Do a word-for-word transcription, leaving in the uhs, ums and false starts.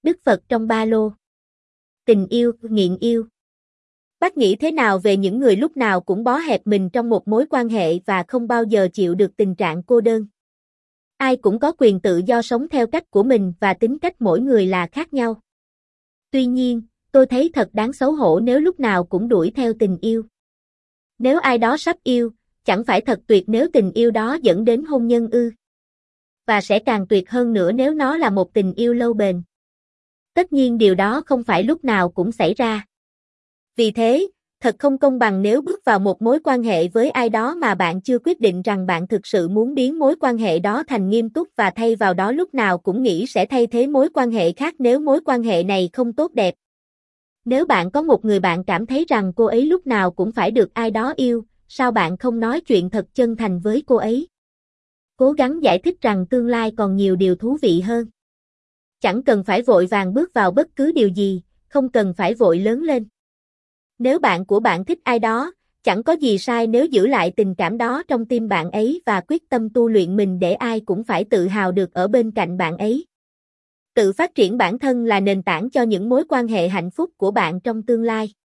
Đức Phật trong ba lô. Tình yêu, nghiện yêu. Bác nghĩ thế nào về những người lúc nào cũng bó hẹp mình trong một mối quan hệ và không bao giờ chịu được tình trạng cô đơn? Ai cũng có quyền tự do sống theo cách của mình và tính cách mỗi người là khác nhau. Tuy nhiên, tôi thấy thật đáng xấu hổ nếu lúc nào cũng đuổi theo tình yêu. Nếu ai đó sắp yêu, chẳng phải thật tuyệt nếu tình yêu đó dẫn đến hôn nhân ư? Và sẽ càng tuyệt hơn nữa nếu nó là một tình yêu lâu bền. Tất nhiên điều đó không phải lúc nào cũng xảy ra. Vì thế, thật không công bằng nếu bước vào một mối quan hệ với ai đó mà bạn chưa quyết định rằng bạn thực sự muốn biến mối quan hệ đó thành nghiêm túc và thay vào đó lúc nào cũng nghĩ sẽ thay thế mối quan hệ khác nếu mối quan hệ này không tốt đẹp. Nếu bạn có một người bạn cảm thấy rằng cô ấy lúc nào cũng phải được ai đó yêu, sao bạn không nói chuyện thật chân thành với cô ấy? Cố gắng giải thích rằng tương lai còn nhiều điều thú vị hơn. Chẳng cần phải vội vàng bước vào bất cứ điều gì, không cần phải vội lớn lên. Nếu bạn của bạn thích ai đó, chẳng có gì sai nếu giữ lại tình cảm đó trong tim bạn ấy và quyết tâm tu luyện mình để ai cũng phải tự hào được ở bên cạnh bạn ấy. Tự phát triển bản thân là nền tảng cho những mối quan hệ hạnh phúc của bạn trong tương lai.